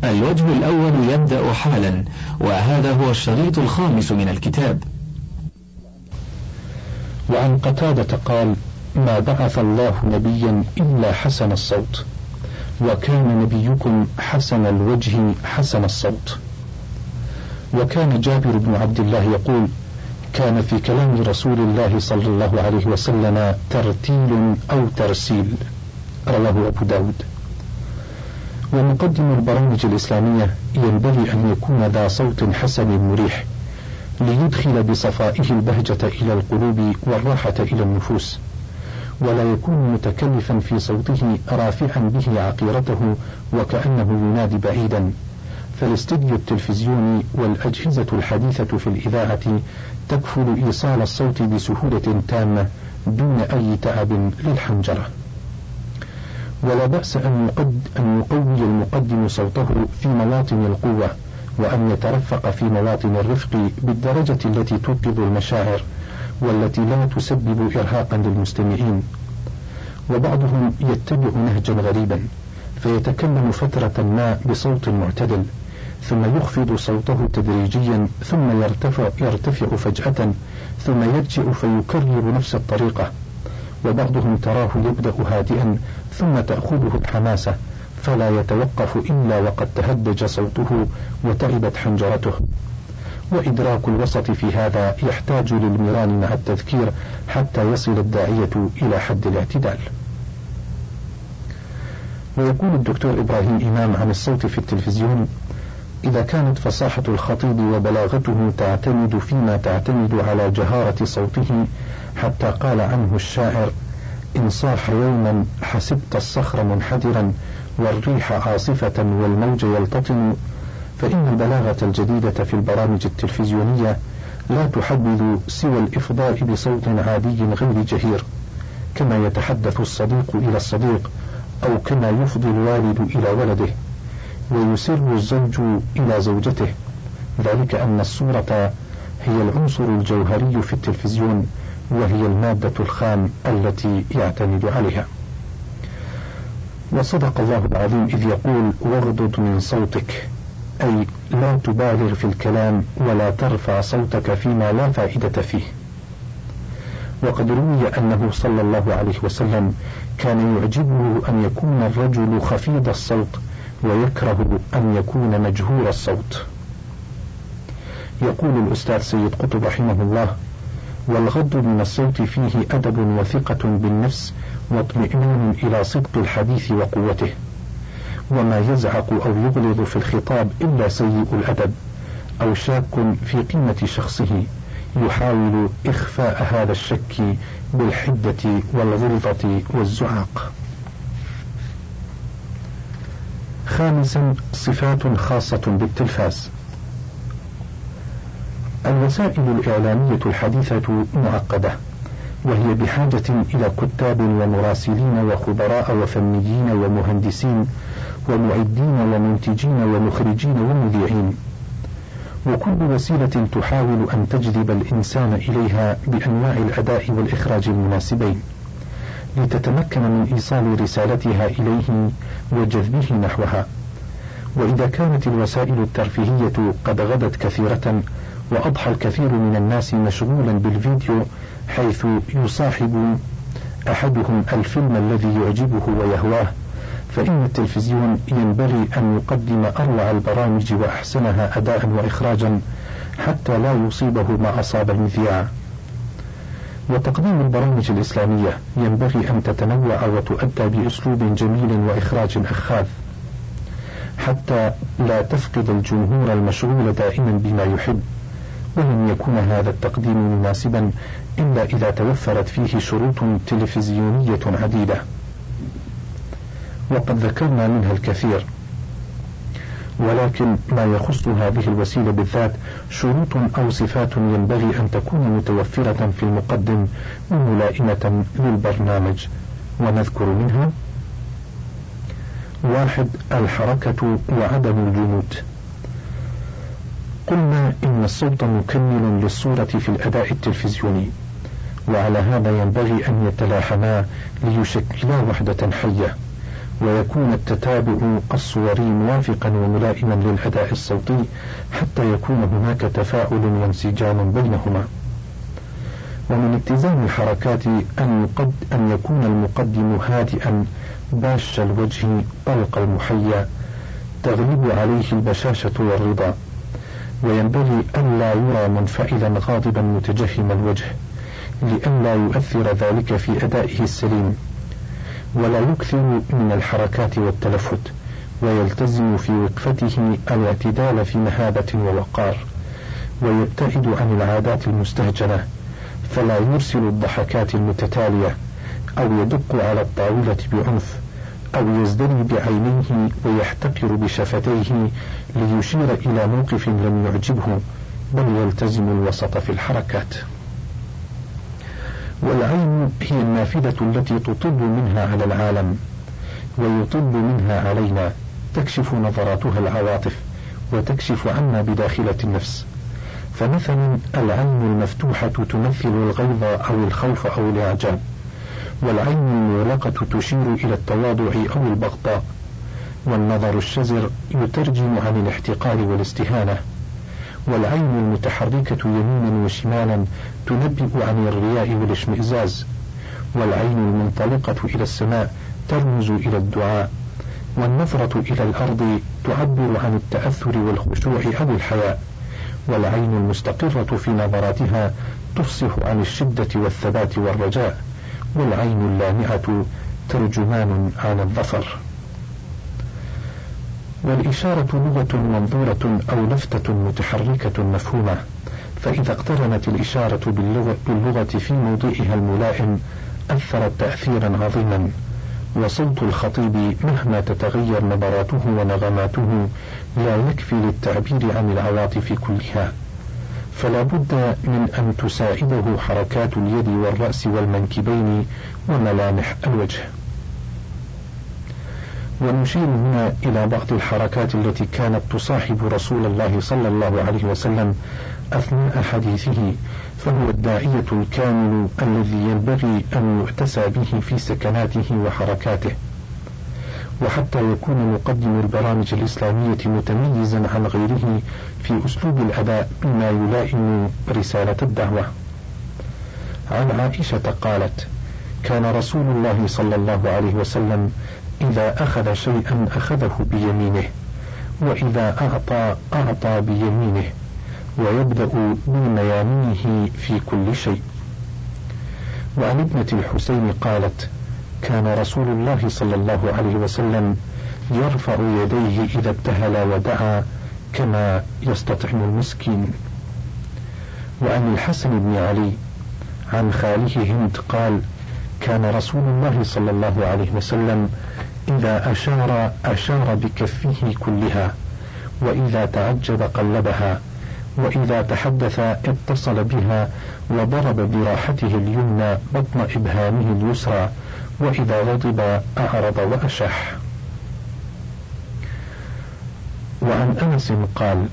الوجه الأول يبدأ حالا، وهذا هو الشريط الخامس من الكتاب. وعن قتادة قال: ما بعث الله نبيا إلا حسن الصوت، وكان نبيكم حسن الوجه حسن الصوت. وكان جابر بن عبد الله يقول: كان في كلام رسول الله صلى الله عليه وسلم ترتيل أو ترسيل، رواه أبو داود. ومقدم البرامج الإسلامية ينبغي أن يكون ذا صوت حسن مريح، ليدخل بصفائه البهجة إلى القلوب والراحة إلى النفوس، ولا يكون متكلفا في صوته رافعا به عقيرته وكأنه ينادي بعيدا، فالاستديو التلفزيوني والأجهزة الحديثة في الإذاعة تكفل إيصال الصوت بسهولة تامة دون أي تعب للحنجرة. ولا بأس أن يقوي المقدم صوته في مواطن القوة، وأن يترفق في مواطن الرفق بالدرجة التي توقظ المشاعر والتي لا تسبب إرهاقا للمستمعين. وبعضهم يتبع نهجا غريبا، فيتكلم فترة ما بصوت معتدل، ثم يخفض صوته تدريجيا، ثم يرتفع فجأة، ثم يرجع فيكرر نفس الطريقة. وبعضهم تراه يبدأ هادئا ثم تأخذه الحماسة، فلا يتوقف إلا وقد تهدج صوته وتعبت حنجرته. وإدراك الوسط في هذا يحتاج للمران مع التذكير حتى يصل الداعية إلى حد الاعتدال. ويقول الدكتور إبراهيم إمام عن الصوت في التلفزيون: إذا كانت فصاحة الخطيب وبلاغته تعتمد فيما تعتمد على جهارة صوته، حتى قال عنه الشاعر: إن صاح يوما حسبت الصخر منحدرا والريح عاصفة والموج يلتطم، فإن البلاغة الجديدة في البرامج التلفزيونية لا تحدد سوى الإفضاء بصوت عادي غير جهير، كما يتحدث الصديق إلى الصديق، أو كما يفضي الوالد إلى ولده، ويسر الزوج إلى زوجته، ذلك أن الصورة هي العنصر الجوهري في التلفزيون، وهي المادة الخام التي يعتمد عليها. وصدق الله العظيم إذ يقول: واغضض من صوتك، أي لا تبالغ في الكلام ولا ترفع صوتك فيما لا فائدة فيه. وقد روي أنه صلى الله عليه وسلم كان يعجبه أن يكون الرجل خفيض الصوت، ويكره أن يكون مجهور الصوت. يقول الأستاذ سيد قطب رحمه الله: والغض من الصوت فيه أدب وثقة بالنفس واطمئنان إلى صدق الحديث وقوته، وما يزعق أو يغلظ في الخطاب إلا سيء الأدب أو شاك في قيمة شخصه يحاول إخفاء هذا الشك بالحدة والغلظة والزعاق. خامسا: صفات خاصة بالتلفاز. الوسائل الإعلامية الحديثة معقدة، وهي بحاجة إلى كتاب ومراسلين وخبراء وفنيين ومهندسين ومعدين ومنتجين ومخرجين ومذيعين، وكل وسيلة تحاول أن تجذب الإنسان إليها بأنواع الأداء والإخراج المناسبين، لتتمكن من إيصال رسالتها إليه وجذبه نحوها. وإذا كانت الوسائل الترفيهية قد غدت كثيرة، وأضحى الكثير من الناس مشغولا بالفيديو، حيث يصاحب أحدهم الفيلم الذي يعجبه ويهواه، فإن التلفزيون ينبغي أن يقدم أروع البرامج وأحسنها أداء وإخراجا، حتى لا يصيبه ما أصاب المذياع. وتقديم البرامج الإسلامية ينبغي أن تتنوع وتؤدى بأسلوب جميل وإخراج أخاذ، حتى لا تفقد الجمهور المشغول دائما بما يحب، ولن يكون هذا التقديم مناسبا إلا إذا توفرت فيه شروط تلفزيونية عديدة، وقد ذكرنا منها الكثير. ولكن ما يخص هذه الوسيلة بالذات شروط أو صفات ينبغي أن تكون متوفرة في المقدم وملائمة للبرنامج، ونذكر منها: 1. الحركة وعدم الجمود. قلنا إن الصوت مكمل للصورة في الأداء التلفزيوني، وعلى هذا ينبغي أن يتلاحما ليشكلا وحدة حية، ويكون التتابع الصوري موافقا وملائما للأداء الصوتي حتى يكون هناك تفاعل وانسجام بينهما. ومن اتزان الحركات أن يكون المقدم هادئا باش الوجه طلق المحيا تغلب عليه البشاشة والرضا، وينبغي ألا يرى منفعلا غاضبا متجهم الوجه لئلا يؤثر ذلك في أدائه السليم، ولا يكثر من الحركات والتلفت، ويلتزم في وقفته الاعتدال في مهابة ووقار، ويبتعد عن العادات المستهجنة، فلا يرسل الضحكات المتتالية أو يدق على الطاولة بعنف أو يزدري بعينيه ويحتقر بشفتيه ليشير إلى موقف لم يعجبه، بل يلتزم الوسط في الحركات. والعين هي النافذة التي تطل منها على العالم ويطل منها علينا، تكشف نظراتها العواطف وتكشف عنا بداخلة النفس. فمثلا العين المفتوحة تمثل الغيظ أو الخوف أو الإعجاب، والعين المغلقة تشير إلى التواضع أو البغضاء، والنظر الشزر يترجم عن الاحتقار والاستهانة، والعين المتحركة يمينا وشمالا تنبئ عن الرياء والاشمئزاز، والعين المنطلقة إلى السماء ترمز إلى الدعاء، والنظرة إلى الأرض تعبر عن التأثر والخشوع أو الحياء، والعين المستقرة في نظراتها تفصح عن الشدة والثبات والرجاء، والعين اللامعة ترجمان عن الظفر. والإشارة لغة منظورة أو لفتة متحركة مفهومة، فإذا اقترنت الإشارة باللغة في موضعها الملائم أثرت تأثيرا عظيما. وصوت الخطيب مهما تتغير نبراته ونغماته لا يكفي للتعبير عن العواطف كلها، فلا بد من أن تساعده حركات اليد والرأس والمنكبين وملامح الوجه. ونشير هنا إلى بعض الحركات التي كانت تصاحب رسول الله صلى الله عليه وسلم أثناء حديثه، فهو الداعية الكامل الذي ينبغي أن يؤتسى به في سكناته وحركاته. وحتى يكون مقدم البرامج الإسلامية متميزا عن غيره في أسلوب الأداء بما يلائم رسالة الدعوة. عن عائشة قالت: كان رسول الله صلى الله عليه وسلم إذا أخذ شيئا أخذه بيمينه، وإذا أعطى بيمينه، ويبدأ بميامنه في كل شيء. وعن ابنة الحسين قالت: كان رسول الله صلى الله عليه وسلم يرفع يديه إذا ابتهل ودعا كما يستطعم المسكين. وعن الحسن بن علي عن خاله هند قال: كان رسول الله صلى الله عليه وسلم إذا أشار بكفه كلها، وإذا تعجب قلبها، وإذا تحدث اتصل بها، وضرب براحته اليمنى بطن إبهامه اليسرى، وإذا غضب أعرض وأشح. وعن أنس قال: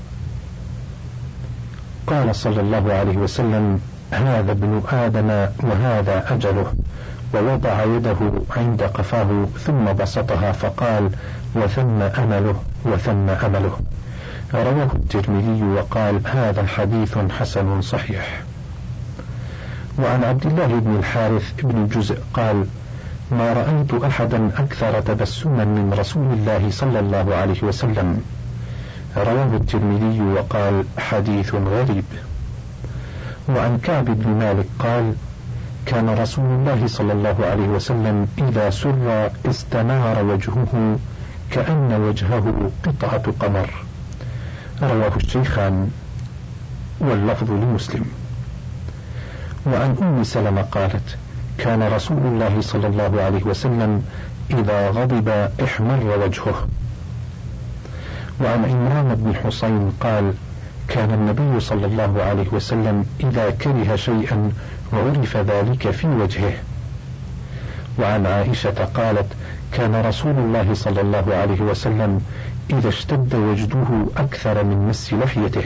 قال صلى الله عليه وسلم: هذا ابن آدم وهذا أجله، ووضع يده عند قفاه ثم بسطها فقال: وثم أمله وثم أمله. رواه الترمذي وقال: هذا حديث حسن صحيح. وعن عبد الله بن الحارث بن الجزء قال: ما رأيت أحدا أكثر تبسما من رسول الله صلى الله عليه وسلم. رواه الترمذي وقال: حديث غريب. وعن كعب بن مالك قال: كان رسول الله صلى الله عليه وسلم إذا سر استنار وجهه كأن وجهه قطعة قمر. رواه الشيخان واللفظ لمسلم. وعن أم سلمة قالت: كان رسول الله صلى الله عليه وسلم إذا غضب احمر وجهه. وعن عمران بن حسين قال: كان النبي صلى الله عليه وسلم إذا كره شيئا عرف ذلك في وجهه. وعن عائشة قالت: كان رسول الله صلى الله عليه وسلم إذا اشتد وجده أكثر من مس لحيته.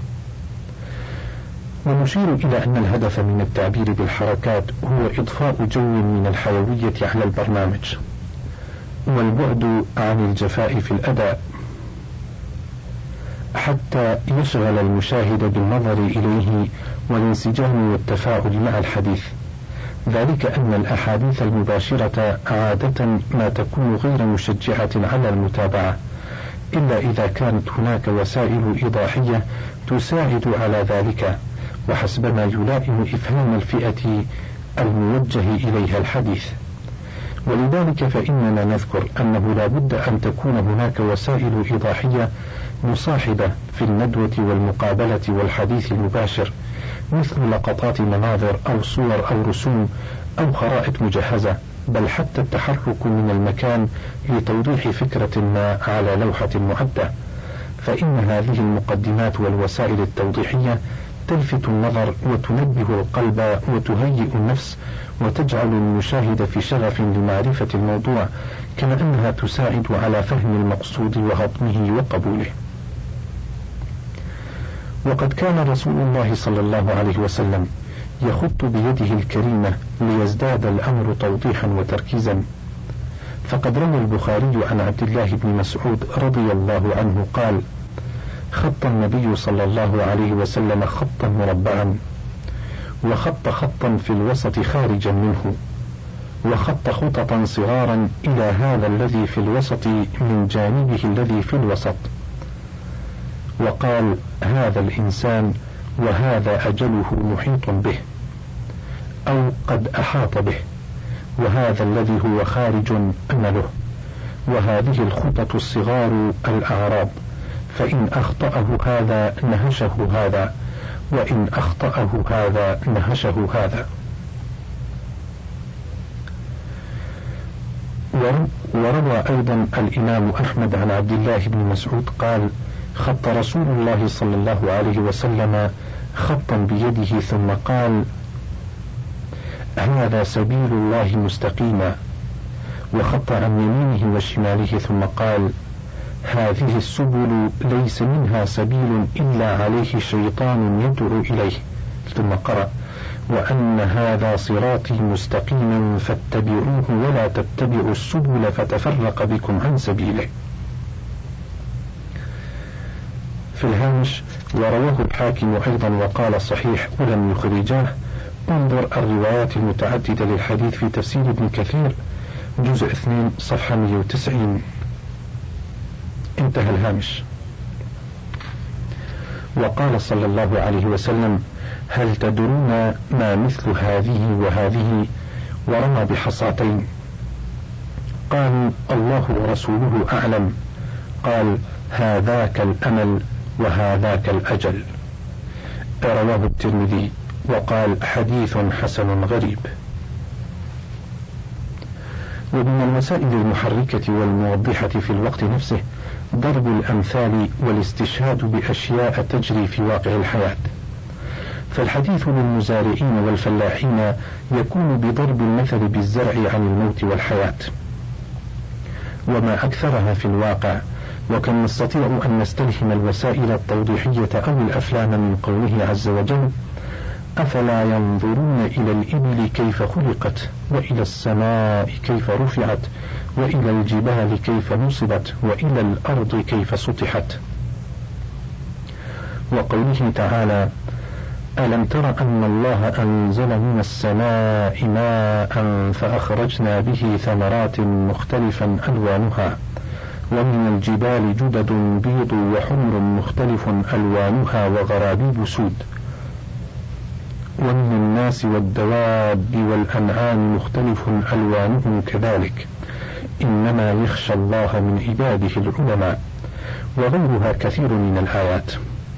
ونشير إلى أن الهدف من التعبير بالحركات هو إضفاء جو من الحيوية على البرنامج، والبعد عن الجفاء في الأداء حتى يشغل المشاهد بالنظر إليه والانسجام والتفاعل مع الحديث. ذلك أن الأحاديث المباشرة عادة ما تكون غير مشجعة على المتابعة، إلا إذا كانت هناك وسائل إيضاحية تساعد على ذلك، وحسب ما يلائم إفهام الفئة الموجه إليها الحديث. ولذلك فإننا نذكر أنه لا بد أن تكون هناك وسائل إيضاحية مصاحبة في الندوة والمقابلة والحديث المباشر، مثل لقطات مناظر أو صور أو رسوم أو خرائط مجهزة، بل حتى التحرك من المكان لتوضيح فكرة ما على لوحة معدة، فإن هذه المقدمات والوسائل التوضيحية تلفت النظر وتنبه القلب وتهيئ النفس وتجعل المشاهد في شغف لمعرفة الموضوع، كما أنها تساعد على فهم المقصود وهضمه وقبوله. وقد كان رسول الله صلى الله عليه وسلم يخط بيده الكريمة ليزداد الأمر توضيحا وتركيزا، فقد روى البخاري عن عبد الله بن مسعود رضي الله عنه قال: خط النبي صلى الله عليه وسلم خطا مربعا، وخط خطا في الوسط خارجا منه، وخط خططا صغارا إلى هذا الذي في الوسط من جانبه الذي في الوسط، وقال: هذا الإنسان وهذا أجله محيط به أو قد أحاط به، وهذا الذي هو خارج أمله، وهذه الخطط الصغار الأعراب، فإن أخطأه هذا نهشه هذا، وإن أخطأه هذا نهشه هذا. وروى أيضا الإمام أحمد عن عبد الله بن مسعود قال: خط رسول الله صلى الله عليه وسلم خطا بيده ثم قال: هذا سبيل الله مستقيما، وخط عن يمينه وشماله ثم قال: هذه السبل ليس منها سبيل إلا عليه شيطان يدعو إليه، ثم قرأ: وأن هذا صراطي مستقيما فاتبعوه ولا تتبعوا السبل فتفرق بكم عن سبيله. في الهامش: ورواه الحاكم أيضا وقال صحيح ولم يخرجاه، انظر الروايات المتعددة للحديث في تفسير ابن كثير جزء 2 صفحة 190. انتهى الهامش. وقال صلى الله عليه وسلم: هل تدرون ما مثل هذه وهذه؟ ورمى بحصاتين. قالوا: الله ورسوله أعلم. قال: هذاك الأمل وهذاك الأجل. رواه الترمذي وقال: حديث حسن غريب. ومن الوسائل المحركة والموضحة في الوقت نفسه ضرب الأمثال والاستشهاد بأشياء تجري في واقع الحياة، فالحديث للمزارعين والفلاحين يكون بضرب المثل بالزرع عن الموت والحياة، وما أكثرها في الواقع. وكم نستطيع أن نستلهم الوسائل التوضيحية أو الأفلام من قوله عز وجل: أفلا ينظرون إلى الإبل كيف خلقت، وإلى السماء كيف رفعت، وإلى الجبال كيف نصبت، وإلى الأرض كيف سطحت. وقوله تعالى: ألم تر أن الله أنزل من السماء ماء فأخرجنا به ثمرات مختلفا ألوانها، ومن الجبال جدد بيض وحمر مختلف ألوانها وغرابيب سود، ومن الناس والدواب والأنعام مختلف ألوانه كذلك، إنما يخشى الله من عباده العلماء، وغيرها كثير من الآيات.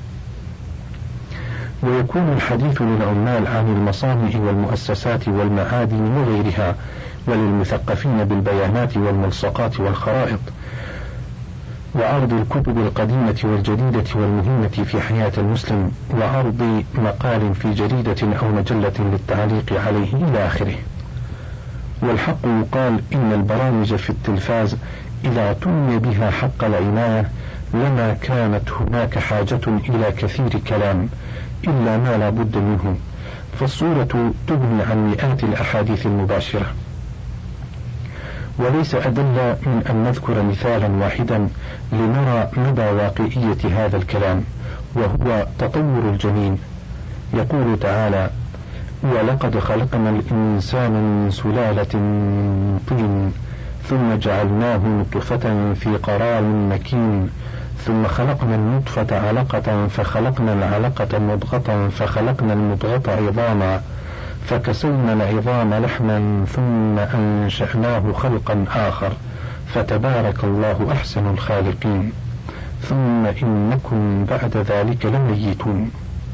ويكون الحديث للعمال عن المصانع والمؤسسات والمعادن وغيرها، وللمثقفين بالبيانات والملصقات والخرائط، وعرض الكتب القديمة والجديدة والمهمة في حياة المسلم، وعرض مقال في جريدة أو مجلة للتعليق عليه إلى آخره. والحق يقال إن البرامج في التلفاز إذا تني بها حق العناية لما كانت هناك حاجة إلى كثير كلام إلا ما لا بد منه، فالصورة تغني عن مئات الأحاديث المباشرة. وليس أدل من أن نذكر مثالا واحدا لنرى مدى واقعية هذا الكلام، وهو تطور الجنين. يقول تعالى: ولقد خلقنا الإنسان من سلالة من طين ثم جعلناه نطفة في قرار مكين ثم خلقنا النطفة علقة فخلقنا العلقة مضغة فخلقنا المضغة عظاما فكسونا العظام لحما ثم أنشأناه خلقا آخر فتبارك الله أحسن الخالقين ثم إنكم بعد ذلك لميتون.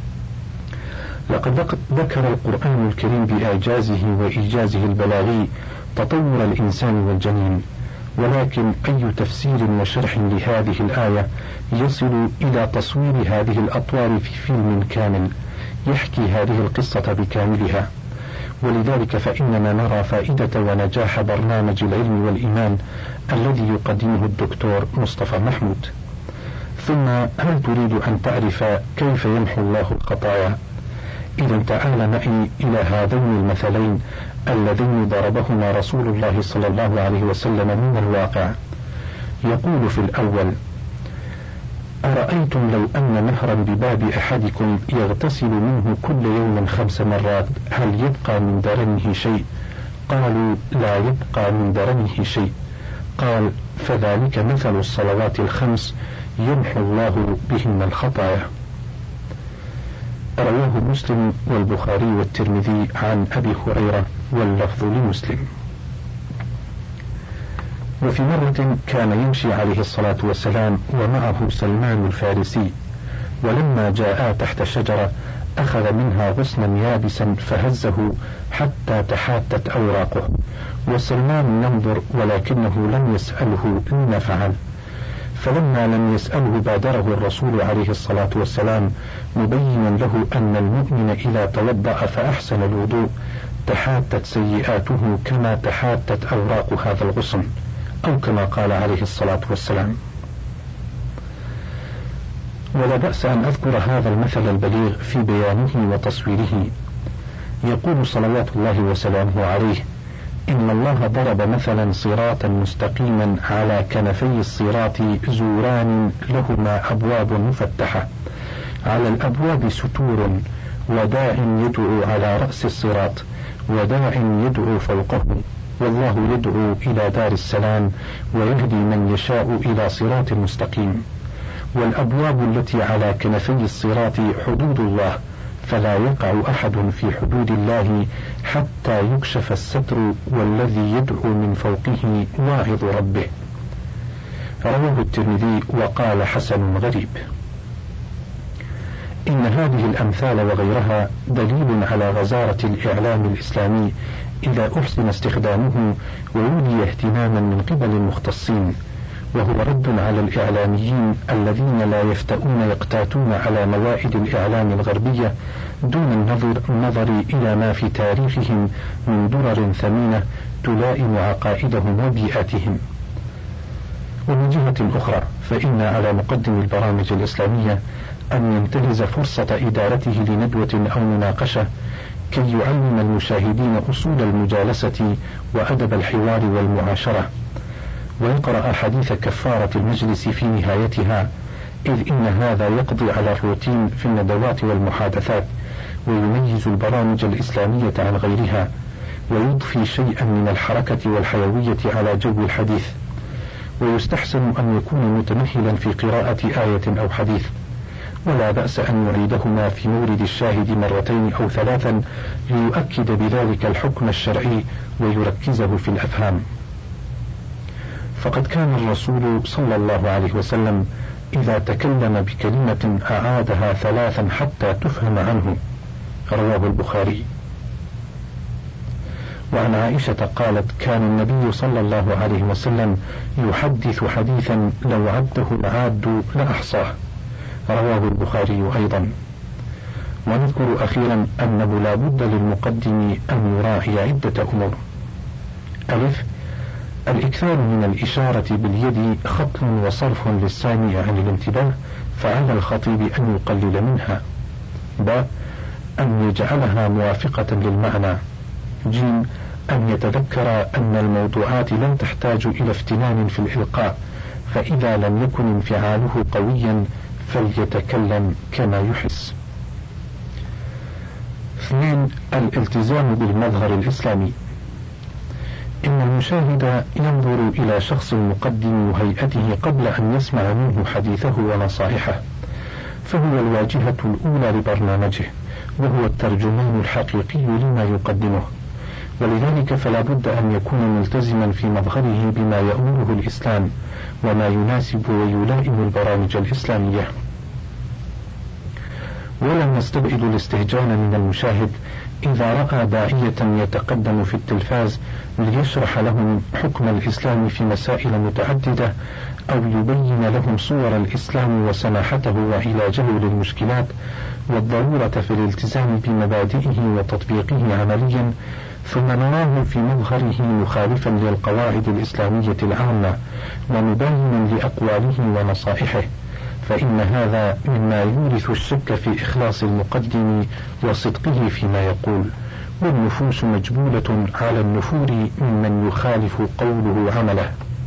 لقد ذكر القرآن الكريم بإعجازه وإيجازه البلاغي تطور الإنسان والجنين، ولكن أي تفسير وشرح لهذه الآية يصل إلى تصوير هذه الأطوار في فيلم كامل يحكي هذه القصة بكاملها. ولذلك فإننا نرى فائدة ونجاح برنامج العلم والإيمان الذي يقدمه الدكتور مصطفى محمود. ثم هل تريد أن تعرف كيف يمحو الله الخطايا؟ إذا تعال معي إلى هذين المثلين اللذين ضربهما رسول الله صلى الله عليه وسلم من الواقع. يقول في الأول: أرأيتم لو أن نهرا بباب أحدكم يغتسل منه كل يوم 5 مرات هل يبقى من درنه شيء؟ قالوا: لا يبقى من درنه شيء. قال: فذلك مثل الصلوات 5 يمحو الله بهن الخطايا. رواه مسلم والبخاري والترمذي عن أبي هريرة واللفظ لمسلم. وفي مرة كان يمشي عليه الصلاة والسلام ومعه سلمان الفارسي، ولما جاءا تحت شجرة أخذ منها غصنا يابسا فهزه حتى تحاتت أوراقه، وسلمان ينظر ولكنه لم يسأله لما فعل. فلما لم يسأله بادره الرسول عليه الصلاة والسلام مبينا له أن المؤمن إذا توضأ فأحسن الوضوء تحاتت سيئاته كما تحاتت أوراق هذا الغصن، أو كما قال عليه الصلاة والسلام. ولا بأس أن أذكر هذا المثل البليغ في بيانه وتصويره. يقول صلوات الله وسلامه عليه: إن الله ضرب مثلا صراطا مستقيما على كنفي الصراط زوران لهما أبواب مفتحة، على الأبواب ستور، وداع يدعو على رأس الصراط، وداع يدعو فوقه، والله يدعو إلى دار السلام ويهدي من يشاء إلى صراط مستقيم. والأبواب التي على كنفي الصراط حدود الله، فلا يقع أحد في حدود الله حتى يكشف الستر، والذي يدعو من فوقه واعظ ربه. رواه الترمذي وقال: حسن غريب. إن هذه الأمثال وغيرها دليل على غزارة الإعلام الإسلامي إذا أحسن استخدامه وولي اهتماما من قبل المختصين، وهو رد على الإعلاميين الذين لا يفتؤون يقتاتون على موائد الإعلام الغربية دون النظر إلى ما في تاريخهم من درر ثمينة تلائم عقائدهم وبيئاتهم. ومن جهة أخرى فإن على مقدم البرامج الإسلامية أن ينتهز فرصة إدارته لندوة أو مناقشة كي يعلم المشاهدين أصول المجالسة وأدب الحوار والمعاشرة، ويقرأ حديث كفارة المجلس في نهايتها، إذ إن هذا يقضي على الروتين في الندوات والمحادثات، ويميز البرامج الإسلامية عن غيرها، ويضفي شيئا من الحركة والحيوية على جو الحديث. ويستحسن أن يكون متمهلا في قراءة آية أو حديث، ولا بأس أن يعيدهما في مورد الشاهد 2 أو 3 ليؤكد بذلك الحكم الشرعي ويركزه في الأفهام. فقد كان الرسول صلى الله عليه وسلم إذا تكلم بكلمة أعادها 3 حتى تفهم عنه. رواه البخاري. وعن عائشة قالت: كان النبي صلى الله عليه وسلم يحدث حديثا لو عده العاد لأحصاه. رواه البخاري أيضا. ونذكر أخيرا أنه لا بد للمقدم أن يراعي عدة أمور: ألف: الإكثار من الإشارة باليد خطل وصرف للسامع عن الانتباه، فعلى الخطيب أن يقلل منها. ب: أن يجعلها موافقة للمعنى. ج: أن يتذكر أن الموضوعات لن تحتاج إلى افتنان في الإلقاء، فإذا لم يكن انفعاله قويا فليتكلم كما يحس. 2. الالتزام بالمظهر الإسلامي. إن المشاهد ينظر إلى شخص المقدم وهيئته قبل أن يسمع منه حديثه ونصائحه، فهو الواجهة الأولى لبرنامجه، وهو الترجمان الحقيقي لما يقدمه، ولذلك فلا بد أن يكون ملتزما في مظهره بما يأمره الإسلام وما يناسب ويلائم البرامج الإسلامية. ولا نستبعد الاستهجان من المشاهد إذا رأى داعية يتقدم في التلفاز ليشرح لهم حكم الإسلام في مسائل متعددة، أو يبين لهم صور الإسلام وسماحته وعلاجه للمشكلات والضرورة في الالتزام بمبادئه وتطبيقه عمليا، ثم نراه في مظهره مخالفا للقواعد الإسلامية العامة ومبينا لأقواله ونصائحه، فإن هذا مما يورث الشك في إخلاص المقدم وصدقه فيما يقول، والنفوس مجبولة على النفور ممن يخالف قوله عمله.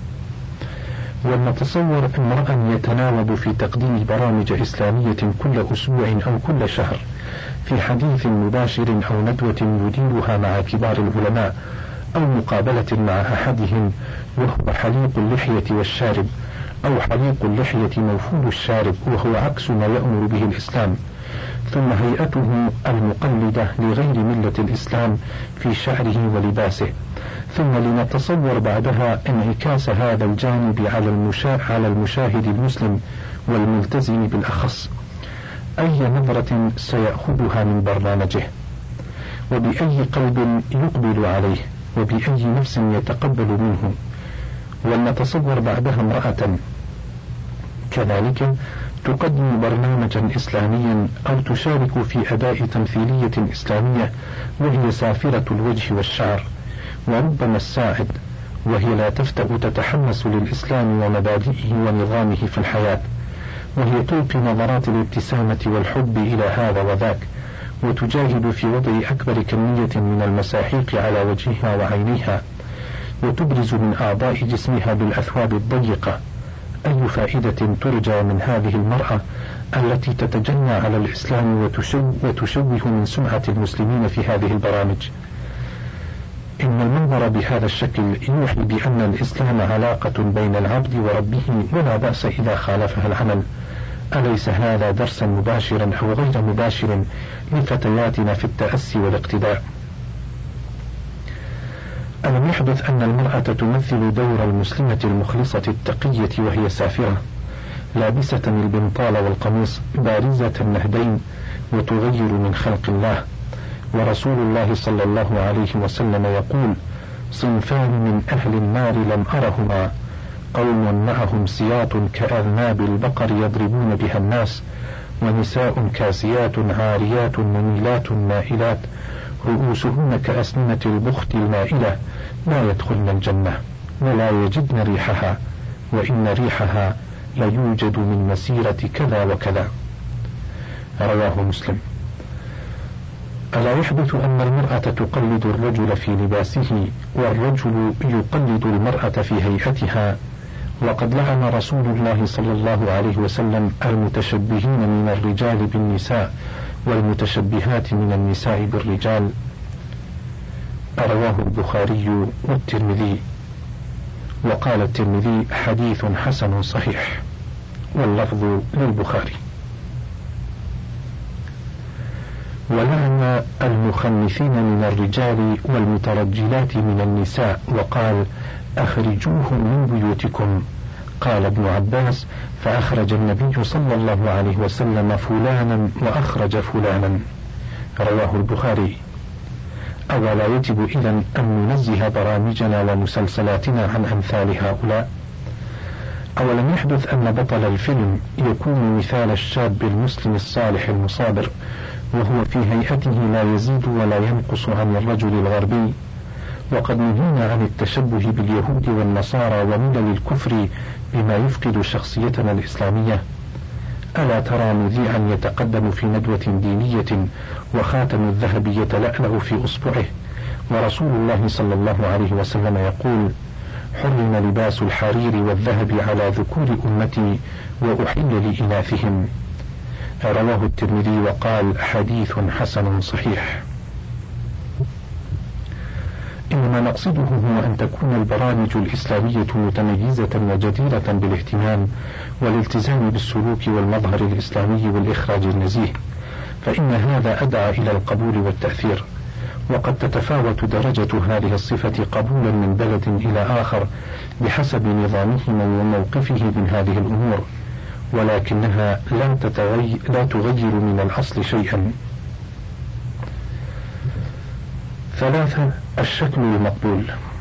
ولنتصور امرأ يتناوب في تقديم برامج إسلامية كل أسبوع أو كل شهر في حديث مباشر أو ندوة يديرها مع كبار العلماء أو مقابلة مع أحدهم وهو حليق اللحية والشارب، أو حليق اللحية موفول الشارب وهو عكس ما يأمر به الإسلام، ثم هيئته المقلدة لغير ملة الإسلام في شعره ولباسه، ثم لنتصور بعدها انعكاس هذا الجانب على المشاهد المسلم والملتزم بالأخص، أي نظرة سيأخذها من برنامجه، وبأي قلب يقبل عليه، وبأي نفس يتقبل منه. ولنتصور بعدها امرأة كذلك تقدم برنامجا إسلاميا أو تشارك في أداء تمثيلية إسلامية وهي سافرة الوجه والشعر وربما الساعد، وهي لا تفتأ تتحمس للإسلام ومبادئه ونظامه في الحياة، وهي تلقي نظرات الابتسامة والحب إلى هذا وذاك، وتجاهد في وضع أكبر كمية من المساحيق على وجهها وعينيها، وتبرز من أعضاء جسمها بالأثواب الضيقة. أي فائدة ترجى من هذه المرأة التي تتجنى على الإسلام وتشوه من سمعة المسلمين في هذه البرامج؟ إن المنظر بهذا الشكل يوحي بأن الإسلام علاقة بين العبد وربه، ولا بأس إذا خالفها العمل. أليس هذا درسا مباشرا أو غير مباشر لفتياتنا في التأسي والاقتداء؟ ألم يحدث أن المرأة تمثل دور المسلمة المخلصة التقية وهي سافرة لابسة البنطال والقميص بارزة النهدين وتغير من خلق الله؟ ورسول الله صلى الله عليه وسلم يقول: صنفان من أهل النار لم أرهما، قوم معهم سياط كأذناب البقر يضربون بها الناس، ونساء كاسيات عاريات مميلات مائلات رؤوسهن كأسنمة البخت المائلة لا يدخلن الجنة ولا يجدن ريحها، وإن ريحها ليوجد من مسيرة كذا وكذا. رواه مسلم. ألا يحدث أن المرأة تقلد الرجل في لباسه والرجل يقلد المرأة في هيئتها؟ وقد لعن رسول الله صلى الله عليه وسلم المتشبهين من الرجال بالنساء والمتشبهات من النساء بالرجال. رواه البخاري والترمذي. وقال الترمذي: حديث حسن صحيح، واللفظ للبخاري. ولعن المخنثين من الرجال والمترجلات من النساء، وقال: أخرجوهم من بيوتكم. قال ابن عباس: فأخرج النبي صلى الله عليه وسلم فلانا وأخرج فلانا. رواه البخاري. أولا يجب إذن أن ننزه برامجنا ومسلسلاتنا عن أمثال هؤلاء؟ أولم يحدث أن بطل الفيلم يكون مثال الشاب المسلم الصالح المصابر، وهو في هيئته لا يزيد ولا ينقص عن الرجل الغربي؟ وقد نهينا عن التشبه باليهود والنصارى وملل الكفر بما يفقد شخصيتنا الإسلامية. ألا ترى مذيعا يتقدم في ندوة دينية وخاتم الذهب يتلألأ في أصبعه، ورسول الله صلى الله عليه وسلم يقول: حرم لباس الحرير والذهب على ذكور أمتي وأحل لإناثهم. رواه الترمذي وقال: حديث حسن صحيح. إنما نقصده هو أن تكون البرامج الإسلامية متميزة وجديرة بالاهتمام والالتزام بالسلوك والمظهر الإسلامي والإخراج النزيه، فإن هذا أدعى إلى القبول والتأثير. وقد تتفاوت درجة هذه الصفة قبولا من بلد إلى آخر بحسب نظامهم وموقفه من هذه الأمور، ولكنها لا تغير من الأصل شيئا. 3. الشكل المقبول،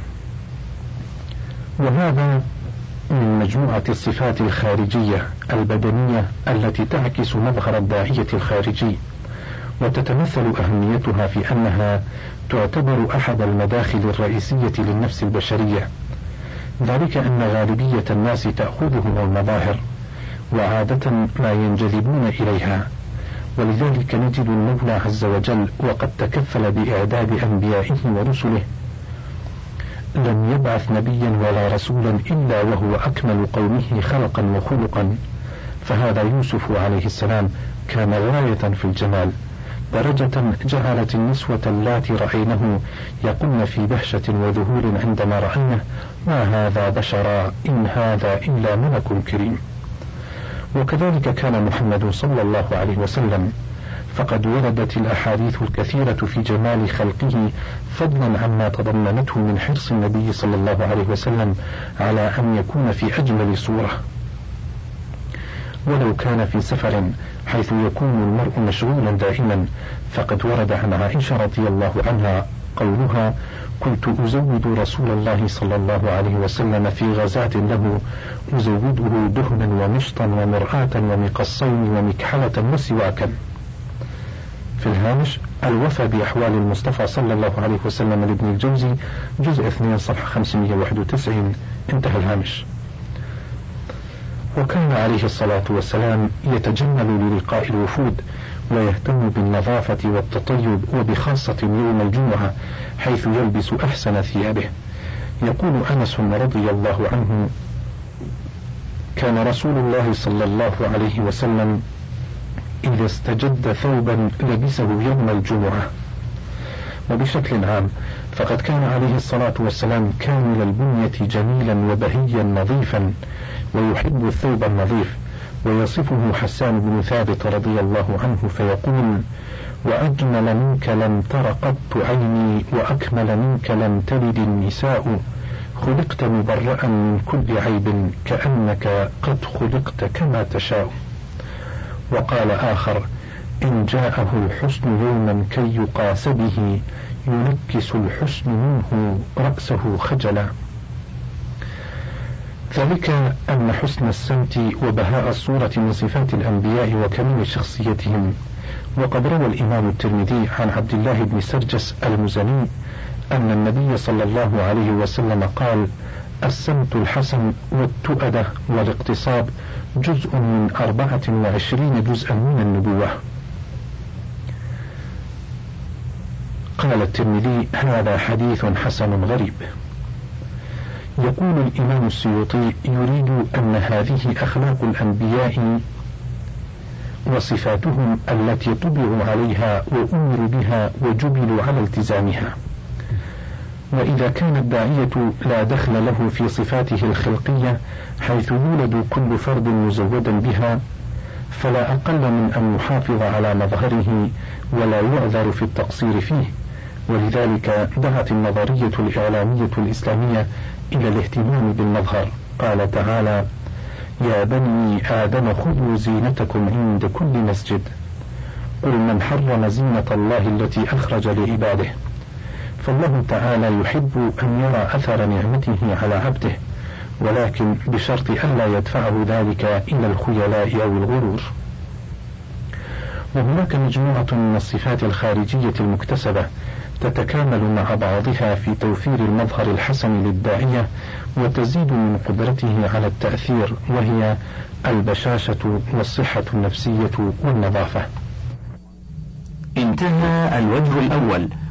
وهذا من مجموعة الصفات الخارجية البدنية التي تعكس مظهر الداعية الخارجي، وتتمثل أهميتها في أنها تعتبر أحد المداخل الرئيسية للنفس البشرية، ذلك أن غالبية الناس تأخذهم المظاهر وعادة ما ينجذبون إليها، ولذلك نجد المولى عز وجل وقد تكفل بإعداد أنبيائه ورسله لم يبعث نبيا ولا رسولا إلا وهو أكمل قومه خلقا وخلقا. فهذا يوسف عليه السلام كان غاية في الجمال، درجة جعلت النسوة اللاتي رأينه يقمن في دهشة وذهول عندما رأينه: ما هذا بشرا إن هذا إلا ملك كريم. وكذلك كان محمد صلى الله عليه وسلم، فقد وردت الأحاديث الكثيرة في جمال خلقه، فضلا عما تضمنته من حرص النبي صلى الله عليه وسلم على أن يكون في أجمل صورة، ولو كان في سفر حيث يكون المرء مشغولا دائما. فقد ورد عن عائشة رضي الله عنها قولها: كنت أزود رسول الله صلى الله عليه وسلم في غزاة له أزوده دهنا ومشطا ومرآة ومقصين ومكحلة وسواكا. في الهامش: الوفى بأحوال المصطفى صلى الله عليه وسلم لابن الجوزي، جزء 2 صفحة 591، انتهى الهامش. وكان عليه الصلاة والسلام يتجمل للقاء الوفود ويهتم بالنظافة والتطيب، وبخاصة يوم الجمعة حيث يلبس أحسن ثيابه. يقول أنس رضي الله عنه: كان رسول الله صلى الله عليه وسلم إذا استجد ثوبا لبسه يوم الجمعة. وبشكل عام فقد كان عليه الصلاة والسلام كامل البنية جميلا وبهيا نظيفا، ويحب الثوب النظيف. ويصفه حسان بن ثابت رضي الله عنه فيقول: وأجمل منك لم تر قط عيني، وأكمل منك لم تلد النساء، خلقت مبرأ من كل عيب، كأنك قد خلقت كما تشاء. وقال آخر: إن جاءه الحسن يوما كي يقاس به، ينكس الحسن منه رأسه خجلا. ذلك أن حسن السمت وبهاء الصورة من صفات الأنبياء وكمال شخصيتهم. وقد روى الإمام الترمذي عن عبد الله بن سرجس المزني أن النبي صلى الله عليه وسلم قال: السمت الحسن والتؤدة والاقتصاب جزء من 24 جزءا من النبوة. قال الترمذي: هذا حديث حسن غريب. يقول الإمام السيوطي: يريد أن هذه أخلاق الأنبياء وصفاتهم التي طبعوا عليها وأمروا بها وجبلوا على التزامها. وإذا كان الداعية لا دخل له في صفاته الخلقية حيث يولد كل فرد مزودا بها، فلا أقل من أن يحافظ على مظهره ولا يعذر في التقصير فيه. ولذلك دعت النظرية الإعلامية الإسلامية إلى الاهتمام بالمظهر. قال تعالى: يا بني آدم خذوا زينتكم عند كل مسجد. قل من حرم زينة الله التي أخرج لعباده. فالله تعالى يحب أن يرى أثر نعمته على عبده، ولكن بشرط ألا يدفعه ذلك إلى الخيلاء أو الغرور. وهناك مجموعة من الصفات الخارجية المكتسبة تتكامل مع بعضها في توفير المظهر الحسن للداعية وتزيد من قدرته على التأثير، وهي البشاشة والصحة النفسية والنظافة. انتهى الوجه الأول.